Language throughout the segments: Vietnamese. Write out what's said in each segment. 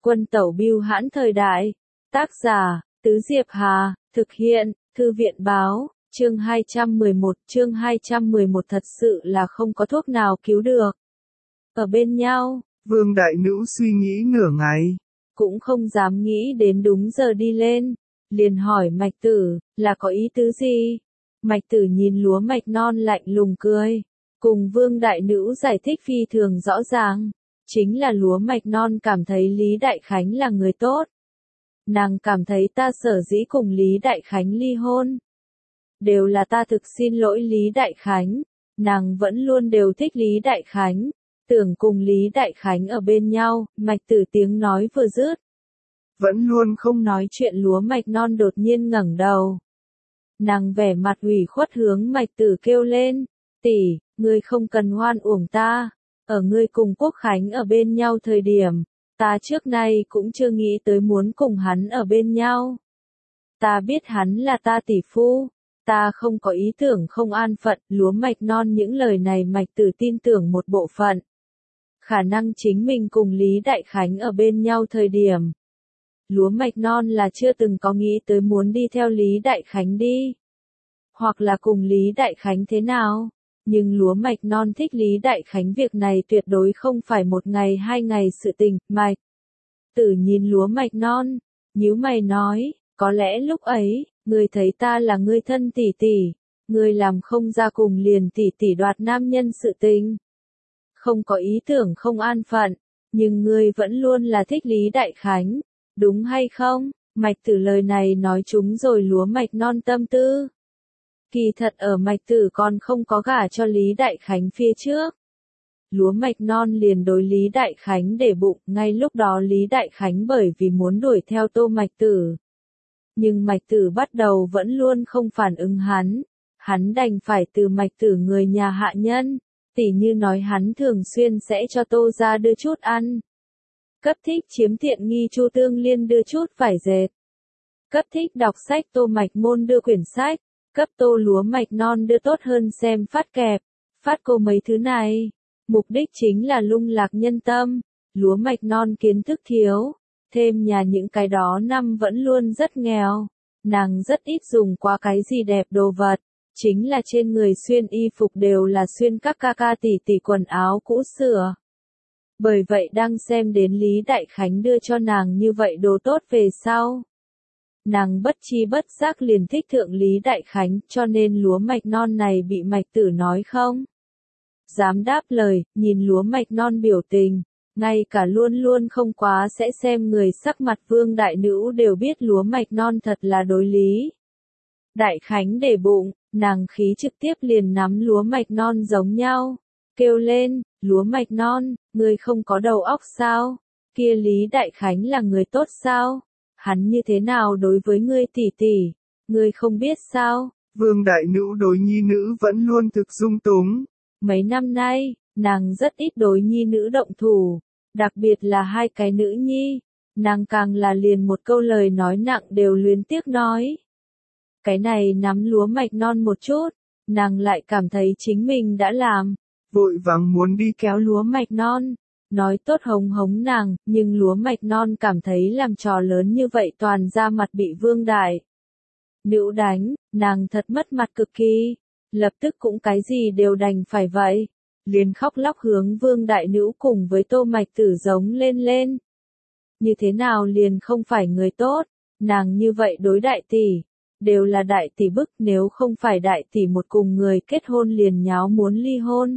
Quân tẩu bưu hãn thời đại. Tác giả, Tứ Diệp Hà, thực hiện, Thư viện báo, chương 211 thật sự là không có thuốc nào cứu được. Ở bên nhau, Vương Đại Nữ suy nghĩ nửa ngày. Cũng không dám nghĩ đến đúng giờ đi lên. Liền hỏi Mạch Tử, là có ý tứ gì? Mạch Tử nhìn lúa mạch non lạnh lùng cười. Cùng Vương Đại Nữ giải thích phi thường rõ ràng. Chính là lúa mạch non cảm thấy Lý Đại Khánh là người tốt. Nàng cảm thấy ta sở dĩ cùng Lý Đại Khánh ly hôn. Đều là ta thực xin lỗi Lý Đại Khánh. Nàng vẫn luôn đều thích Lý Đại Khánh. Tưởng cùng Lý Đại Khánh ở bên nhau, Mạch Tử tiếng nói vừa dứt. Vẫn luôn không nói chuyện lúa mạch non đột nhiên ngẩng đầu. Nàng vẻ mặt ủy khuất hướng Mạch Tử kêu lên. Tỷ, ngươi không cần hoan uổng ta. Ở ngươi cùng Quốc Khánh ở bên nhau thời điểm, ta trước nay cũng chưa nghĩ tới muốn cùng hắn ở bên nhau. Ta biết hắn là ta tỷ phu. Ta không có ý tưởng không an phận, lúa mạch non những lời này Mạch Tử tin tưởng một bộ phận. Khả năng chính mình cùng Lý Đại Khánh ở bên nhau thời điểm. Lúa mạch non là chưa từng có nghĩ tới muốn đi theo Lý Đại Khánh đi. Hoặc là cùng Lý Đại Khánh thế nào. Nhưng lúa mạch non thích Lý Đại Khánh việc này tuyệt đối không phải một ngày hai ngày sự tình. Mạch Tử nhìn lúa mạch non, nhíu mày nói, có lẽ lúc ấy, ngươi thấy ta là ngươi thân tỷ tỷ, ngươi làm không ra cùng liền tỷ tỷ đoạt nam nhân sự tình. Không có ý tưởng không an phận, nhưng ngươi vẫn luôn là thích Lý Đại Khánh, đúng hay không? Mạch Tử lời này nói trúng rồi lúa mạch non tâm tư. Kỳ thật ở Mạch Tử còn không có gả cho Lý Đại Khánh phía trước. Lúa mạch non liền đối Lý Đại Khánh để bụng, ngay lúc đó Lý Đại Khánh bởi vì muốn đuổi theo Tô Mạch Tử. Nhưng Mạch Tử bắt đầu vẫn luôn không phản ứng hắn đành phải từ Mạch Tử người nhà hạ nhân, tỉ như nói hắn thường xuyên sẽ cho Tô ra đưa chút ăn. Cấp thích chiếm tiện nghi Chu Tương Liên đưa chút vải dệt. Cấp thích đọc sách Tô Mạch Môn đưa quyển sách. Cấp Tô lúa mạch non đưa tốt hơn xem phát kẹp, phát cô mấy thứ này. Mục đích chính là lung lạc nhân tâm, lúa mạch non kiến thức thiếu, thêm nhà những cái đó năm vẫn luôn rất nghèo. Nàng rất ít dùng qua cái gì đẹp đồ vật, chính là trên người xuyên y phục đều là xuyên các ca ca tỷ tỷ quần áo cũ sửa. Bởi vậy đang xem đến Lý Đại Khánh đưa cho nàng như vậy đồ tốt về sau. Nàng bất chi bất giác liền thích thượng Lý Đại Khánh, cho nên lúa mạch non này bị Mạch Tử nói không dám đáp lời, nhìn lúa mạch non biểu tình, ngay cả luôn luôn không quá sẽ xem người sắc mặt Vương Đại Nữ đều biết lúa mạch non thật là đối Lý Đại Khánh để bụng, nàng khí trực tiếp liền nắm lúa mạch non giống nhau, kêu lên, lúa mạch non, ngươi không có đầu óc sao, kia Lý Đại Khánh là người tốt sao? Hắn như thế nào đối với ngươi tỷ tỷ, ngươi không biết sao? Vương Đại Nữ đối nhi nữ vẫn luôn thực dung túng. Mấy năm nay, nàng rất ít đối nhi nữ động thủ, đặc biệt là hai cái nữ nhi, nàng càng là liền một câu lời nói nặng đều luyến tiếc nói. Cái này nắm lúa mạch non một chút, nàng lại cảm thấy chính mình đã làm, vội vàng muốn đi kéo lúa mạch non. Nói tốt hống hống nàng, nhưng lúa mạch non cảm thấy làm trò lớn như vậy toàn ra mặt bị Vương Đại Nữ đánh, nàng thật mất mặt cực kỳ, lập tức cũng cái gì đều đành phải vậy, liền khóc lóc hướng Vương Đại Nữ cùng với Tô Mạch Tử giống lên. Như thế nào liền không phải người tốt, nàng như vậy đối đại tỷ, đều là đại tỷ bức, nếu không phải đại tỷ một cùng người kết hôn liền nháo muốn ly hôn.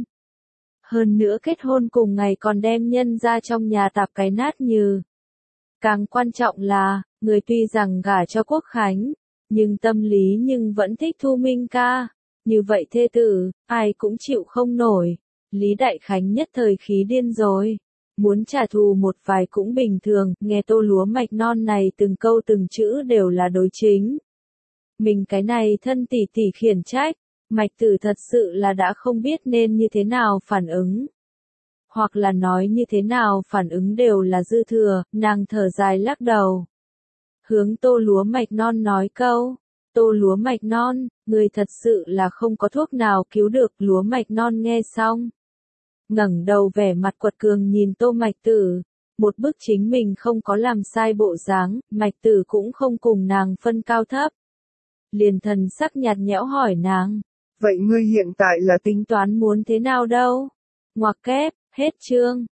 Hơn nữa kết hôn cùng ngày còn đem nhân ra trong nhà tạp cái nát như. Càng quan trọng là, người tuy rằng gả cho Quốc Khánh, nhưng tâm lý nhưng vẫn thích Thu Minh ca. Như vậy thê tử, ai cũng chịu không nổi. Lý Đại Khánh nhất thời khí điên rồi. Muốn trả thù một vài cũng bình thường, nghe Tô lúa mạch non này từng câu từng chữ đều là đối chính. Mình cái này thân tỷ tỷ khiển trách. Mạch Tử thật sự là đã không biết nên như thế nào phản ứng. Hoặc là nói như thế nào phản ứng đều là dư thừa, nàng thở dài lắc đầu. Hướng Tô lúa mạch non nói câu, Tô lúa mạch non, người thật sự là không có thuốc nào cứu được. Lúa mạch non nghe xong. Ngẩng đầu vẻ mặt quật cường nhìn Tô Mạch Tử, một bức chính mình không có làm sai bộ dáng, Mạch Tử cũng không cùng nàng phân cao thấp. Liền thần sắc nhạt nhẽo hỏi nàng. Vậy ngươi hiện tại là Tính toán muốn thế nào đâu? Ngoặc kép, hết chương.